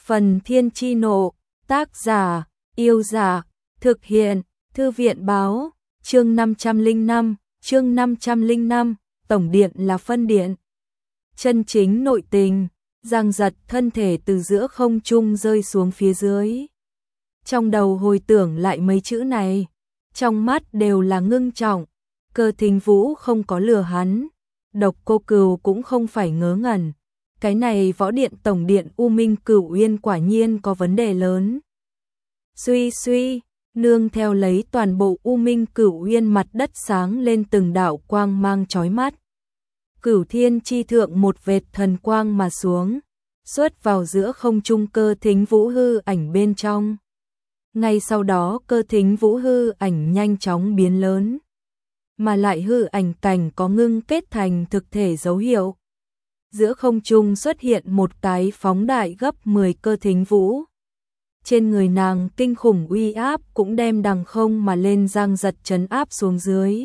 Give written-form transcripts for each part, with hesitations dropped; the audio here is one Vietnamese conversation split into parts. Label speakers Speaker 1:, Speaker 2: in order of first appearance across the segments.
Speaker 1: Phần Thiên Chi Nộ, tác giả, Yêu Giả, thực hiện, Thư viện Báo, chương 505, tổng điện là phân điện. Chân chính nội tình, giằng giật thân thể từ giữa không trung rơi xuống phía dưới. Trong đầu hồi tưởng lại mấy chữ này, trong mắt đều là ngưng trọng, Cơ Thính Vũ không có lừa hắn, Độc Cô Cừu cũng không phải ngớ ngẩn. Cái này võ điện tổng điện U Minh Cửu Uyên quả nhiên có vấn đề lớn. Suy suy, nương theo lấy toàn bộ U Minh Cửu Uyên mặt đất sáng lên từng đạo quang mang chói mắt. Cửu Thiên chi thượng một vệt thần quang mà xuống, xuất vào giữa không trung Cơ Thính Vũ hư ảnh bên trong. Ngay sau đó Cơ Thính Vũ hư ảnh nhanh chóng biến lớn, mà lại hư ảnh cảnh có ngưng kết thành thực thể dấu hiệu. Giữa không trung xuất hiện một cái phóng đại gấp 10 Cơ Thính Vũ. Trên người nàng kinh khủng uy áp cũng đem đằng không mà lên giang giật trấn áp xuống dưới.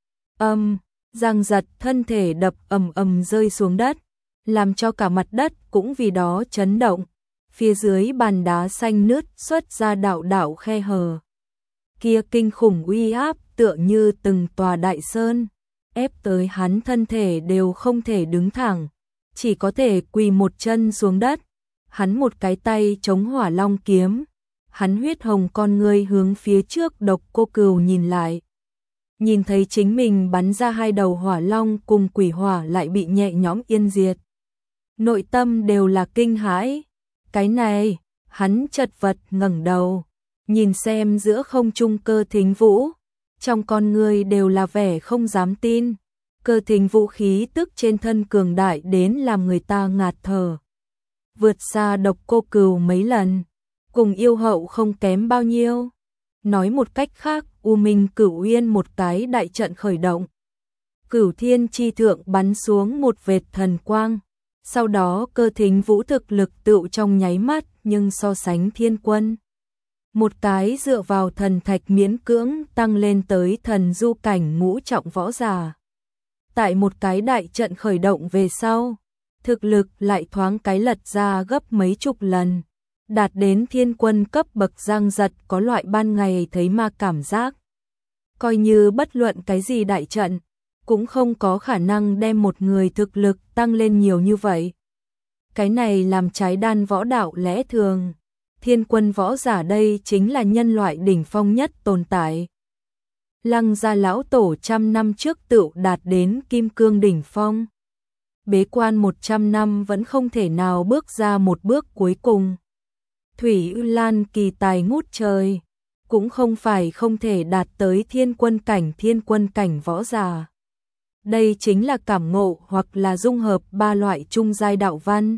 Speaker 1: Giang giật thân thể đập ầm ầm rơi xuống đất, làm cho cả mặt đất cũng vì đó chấn động. Phía dưới bàn đá xanh nứt xuất ra đạo đạo khe hở. Kia kinh khủng uy áp tựa như từng tòa đại sơn, ép tới hắn thân thể đều không thể đứng thẳng, chỉ có thể quỳ một chân xuống đất. Hắn một cái tay chống Hỏa Long kiếm, hắn huyết hồng con ngươi hướng phía trước Độc Cô Cừu nhìn lại. Nhìn thấy chính mình bắn ra hai đầu hỏa long cùng quỷ hỏa lại bị nhẹ nhõm yên diệt. Nội tâm đều là kinh hãi. Cái này, hắn chật vật ngẩng đầu, nhìn xem giữa không trung Cơ Thính Vũ, trong con người đều là vẻ không dám tin. Cơ Thính Vũ khí tức trên thân cường đại đến làm người ta ngạt thở. Vượt xa Độc Cô Cừu mấy lần, cùng yêu hậu không kém bao nhiêu. Nói một cách khác, U Minh Cửu Uyên một cái đại trận khởi động. Cửu Thiên chi thượng bắn xuống một vệt thần quang. Sau đó Cơ Thính Vũ thực lực tựu trong nháy mắt, nhưng so sánh Thiên Quân, một cái dựa vào thần thạch miễn cưỡng tăng lên tới thần du cảnh ngũ trọng võ giả. Tại một cái đại trận khởi động về sau, thực lực lại thoáng cái lật ra gấp mấy chục lần, đạt đến Thiên Quân cấp bậc. Giang giật có loại ban ngày thấy ma cảm giác. Coi như bất luận cái gì đại trận, cũng không có khả năng đem một người thực lực tăng lên nhiều như vậy. Cái này làm trái đan võ đạo lẽ thường. Thiên Quân võ giả đây chính là nhân loại đỉnh phong nhất tồn tại. Lăng gia lão tổ 100 năm trước tựu đạt đến kim cương đỉnh phong. Bế quan 100 năm vẫn không thể nào bước ra một bước cuối cùng. Thủy Ư Lan kỳ tài ngút trời, cũng không phải không thể đạt tới thiên quân cảnh võ giả. Đây chính là cảm ngộ hoặc là dung hợp ba loại trung giai đạo văn.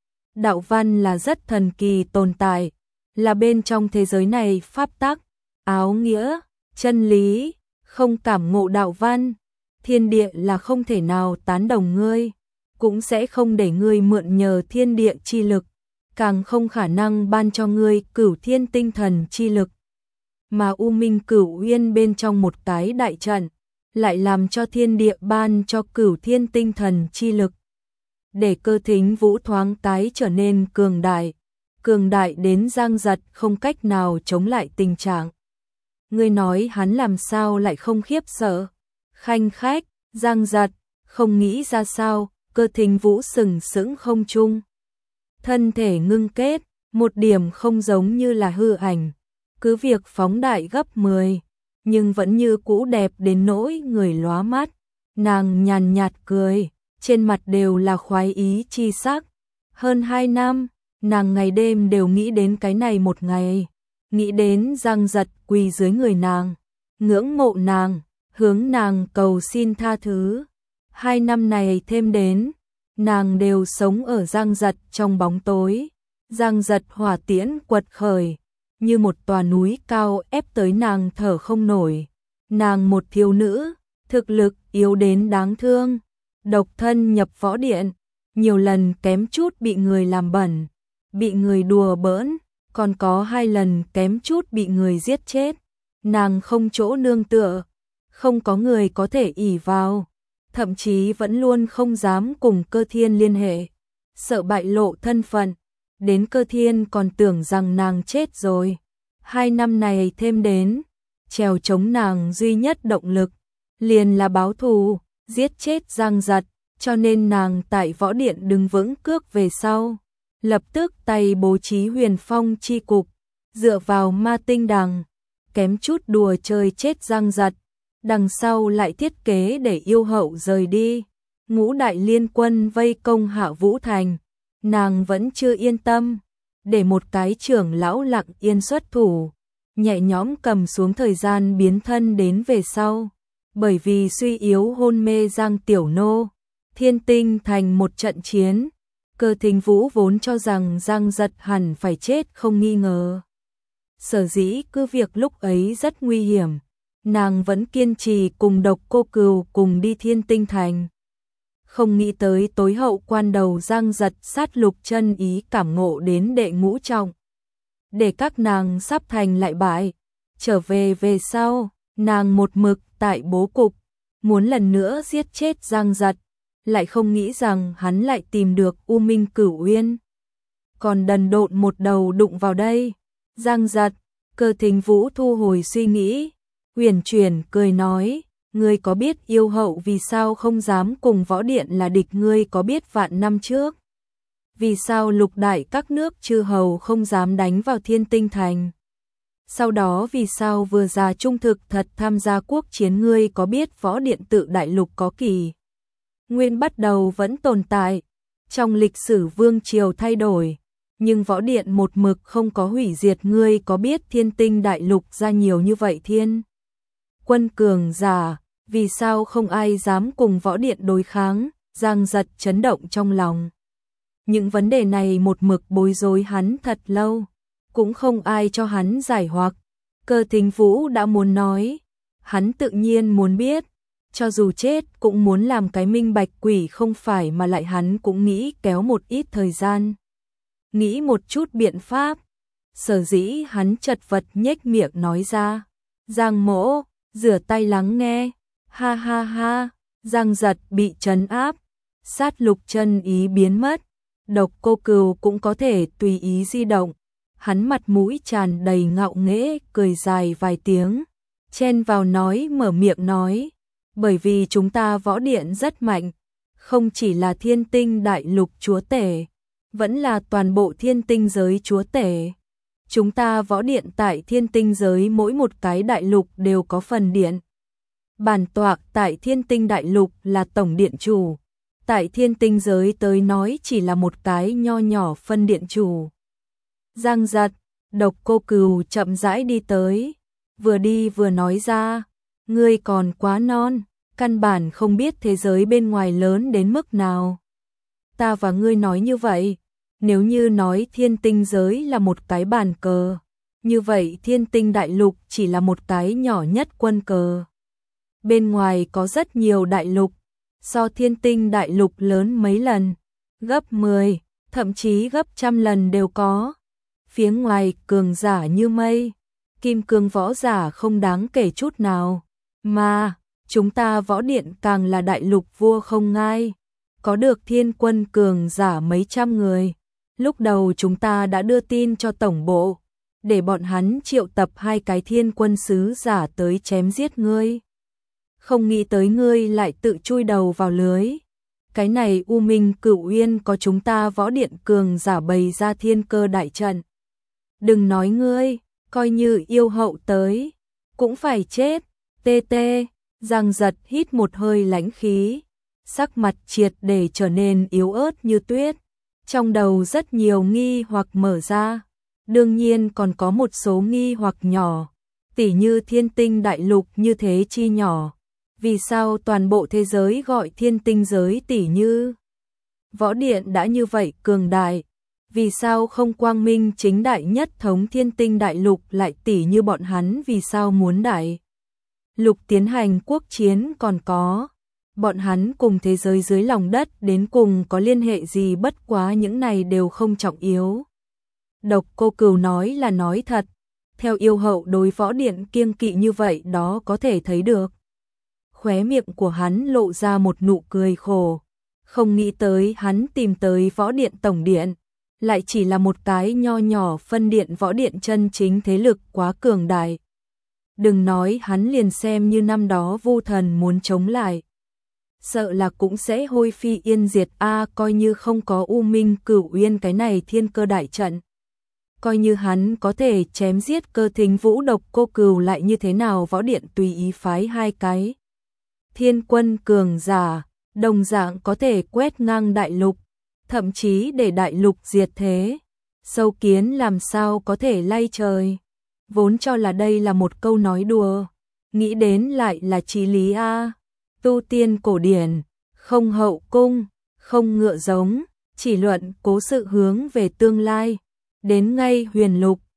Speaker 1: Đạo văn là rất thần kỳ tồn tại, là bên trong thế giới này pháp tắc, áo nghĩa, chân lý. Không cảm ngộ đạo văn, thiên địa là không thể nào tán đồng ngươi, cũng sẽ không để ngươi mượn nhờ thiên địa chi lực, càng không khả năng ban cho ngươi cửu thiên tinh thần chi lực. Mà U Minh Cửu Uyên bên trong một cái đại trận, lại làm cho thiên địa ban cho cửu thiên tinh thần chi lực, để Cơ Thính Vũ thoáng cái trở nên cường đại đến giang giật không cách nào chống lại tình trạng. Ngươi nói hắn làm sao lại không khiếp sợ? Khanh khách, giang giật, không nghĩ ra sao, Cơ Thính Vũ sừng sững không trung. Thân thể ngưng kết, một điểm không giống như là hư ảnh, cứ việc phóng đại gấp 10, nhưng vẫn như cũ đẹp đến nỗi người lóa mắt. Nàng nhàn nhạt cười, trên mặt đều là khoái ý chi sắc. Hơn 2 năm, nàng ngày đêm đều nghĩ đến cái này một ngày. Nghĩ đến giang giật quỳ dưới người nàng, ngưỡng mộ nàng, hướng nàng cầu xin tha thứ. 2 năm này thêm đến, nàng đều sống ở giang giật trong bóng tối. Giang giật hỏa tiễn quật khởi, như một tòa núi cao ép tới nàng thở không nổi. Nàng một thiếu nữ, thực lực yếu đến đáng thương, độc thân nhập võ điện, nhiều lần kém chút bị người làm bẩn, bị người đùa bỡn. Còn có 2 lần kém chút bị người giết chết. Nàng không chỗ nương tựa, không có người có thể ỷ vào, thậm chí vẫn luôn không dám cùng Cơ Thiên liên hệ, sợ bại lộ thân phận. đến Cơ Thiên còn tưởng rằng nàng chết rồi. 2 năm này thêm đến, trèo chống nàng duy nhất động lực, liền là báo thù, giết chết Giang Giật, cho nên nàng tại võ điện đứng vững cước về sau. Lập tức tay bố trí Huyền Phong chi cục, dựa vào Ma Tinh Đằng, kém chút đùa chơi chết Giang Giật. Đằng sau lại thiết kế để yêu hậu rời đi. Ngũ đại liên quân vây công Hạ Vũ Thành, nàng vẫn chưa yên tâm, để một cái trưởng lão lặng yên xuất thủ, nhẹ nhõm cầm xuống thời gian biến thân đến về sau. Bởi vì suy yếu hôn mê Giang Tiểu Nô, Thiên Tinh thành một trận chiến, Cơ Thính Vũ vốn cho rằng Giang Giật hẳn phải chết không nghi ngờ. Sở dĩ cứ việc lúc ấy rất nguy hiểm, nàng vẫn kiên trì cùng Độc Cô Cừu cùng đi Thiên Tinh thành. Không nghĩ tới tối hậu quan đầu Giang Giật sát Lục Chân Ý cảm ngộ đến đệ ngũ trọng, để các nàng sắp thành lại bại. Trở về sau, nàng một mực tại bố cục, muốn lần nữa giết chết Giang Giật, lại không nghĩ rằng hắn lại tìm được U Minh Cửu Uyên, còn đần độn một đầu đụng vào đây. Giang Giật, Cơ Thính Vũ thu hồi suy nghĩ, huyền chuyển cười nói, ngươi có biết yêu hậu vì sao không dám cùng võ điện là địch, ngươi có biết vạn năm trước vì sao lục đại các nước chư hầu không dám đánh vào Thiên Tinh thành, sau đó vì sao vừa ra trung thực thật tham gia quốc chiến, ngươi có biết võ điện tự đại lục có kỳ nguyên bắt đầu vẫn tồn tại, trong lịch sử vương triều thay đổi, nhưng võ điện một mực không có hủy diệt, ngươi có biết Thiên Tinh đại lục ra nhiều như vậy thiên quân cường giả, vì sao không ai dám cùng võ điện đối kháng? Giang Giật chấn động trong lòng. Những vấn đề này một mực bối rối hắn thật lâu, cũng không ai cho hắn giải hoặc. Cơ Thính Vũ đã muốn nói, hắn tự nhiên muốn biết, cho dù chết cũng muốn làm cái minh bạch, quỷ không phải mà lại hắn cũng nghĩ kéo một ít thời gian, nghĩ một chút biện pháp. Sở dĩ hắn chật vật nhếch miệng nói ra, Giang mỗ, rửa tay lắng nghe, ha ha ha. Giang Giật bị trấn áp, sát Lục Chân Ý biến mất, Độc Cô Cừu cũng có thể tùy ý di động. Hắn mặt mũi tràn đầy ngạo nghễ, cười dài vài tiếng, chen vào nói, mở miệng nói, bởi vì chúng ta võ điện rất mạnh, không chỉ là Thiên Tinh đại lục chúa tể, vẫn là toàn bộ Thiên Tinh giới chúa tể. Chúng ta võ điện tại Thiên Tinh giới mỗi một cái đại lục đều có phần điện. Bản tọa tại Thiên Tinh đại lục là tổng điện chủ, tại Thiên Tinh giới tới nói chỉ là một cái nho nhỏ phân điện chủ. Giang Giật, Độc Cô Cừu chậm rãi đi tới, vừa đi vừa nói ra, ngươi còn quá non, căn bản không biết thế giới bên ngoài lớn đến mức nào. Ta và ngươi nói như vậy, nếu như nói Thiên Tinh giới là một cái bàn cờ, như vậy Thiên Tinh đại lục chỉ là một cái nhỏ nhất quân cờ. Bên ngoài có rất nhiều đại lục, so Thiên Tinh đại lục lớn mấy lần, gấp 10, thậm chí gấp trăm lần đều có. Phía ngoài cường giả như mây, kim cương võ giả không đáng kể chút nào, mà chúng ta võ điện càng là đại lục vua không ngai, có được thiên quân cường giả mấy trăm người. Lúc đầu chúng ta đã đưa tin cho tổng bộ, để bọn hắn triệu tập 2 cái thiên quân sứ giả tới chém giết ngươi. Không nghĩ tới ngươi lại tự chui đầu vào lưới. Cái này U Minh Cửu Uyên có chúng ta võ điện cường giả bày ra thiên cơ đại trận. Đừng nói ngươi, coi như yêu hậu tới, cũng phải chết. Tê tê, Giang Giật hít một hơi lãnh khí, sắc mặt triệt để trở nên yếu ớt như tuyết. Trong đầu rất nhiều nghi hoặc mở ra, đương nhiên còn có một số nghi hoặc nhỏ, tỉ như Thiên Tinh đại lục như thế chi nhỏ, vì sao toàn bộ thế giới gọi Thiên Tinh giới, tỉ như võ điện đã như vậy cường đại, vì sao không quang minh chính đại nhất thống Thiên Tinh đại lục, lại tỉ như bọn hắn vì sao muốn đại lục tiến hành quốc chiến, còn có bọn hắn cùng thế giới dưới lòng đất đến cùng có liên hệ gì, bất quá những này đều không trọng yếu. Độc Cô Cừu nói là nói thật, theo yêu hậu đối võ điện kiêng kỵ như vậy đó có thể thấy được. Khóe miệng của hắn lộ ra một nụ cười khổ, không nghĩ tới hắn tìm tới võ điện tổng điện, lại chỉ là một cái nho nhỏ phân điện võ điện chân chính thế lực quá cường đại. Đừng nói hắn liền xem như năm đó Vu Thần muốn chống lại, sợ là cũng sẽ hôi phi yên diệt a, coi như không có U Minh Cửu Uyên cái này thiên cơ đại trận. Coi như hắn có thể chém giết Cơ Thính Vũ Độc Cô Cừu lại như thế nào, võ điện tùy ý phái hai cái thiên quân cường giả, đồng dạng có thể quét ngang đại lục, thậm chí để đại lục diệt thế. Sâu kiến làm sao có thể lay trời. Vốn cho là đây là một câu nói đùa, nghĩ đến lại là chí lý a. Tu tiên cổ điển, không hậu cung, không ngựa giống, chỉ luận cố sự hướng về tương lai. Đến ngay huyền lục,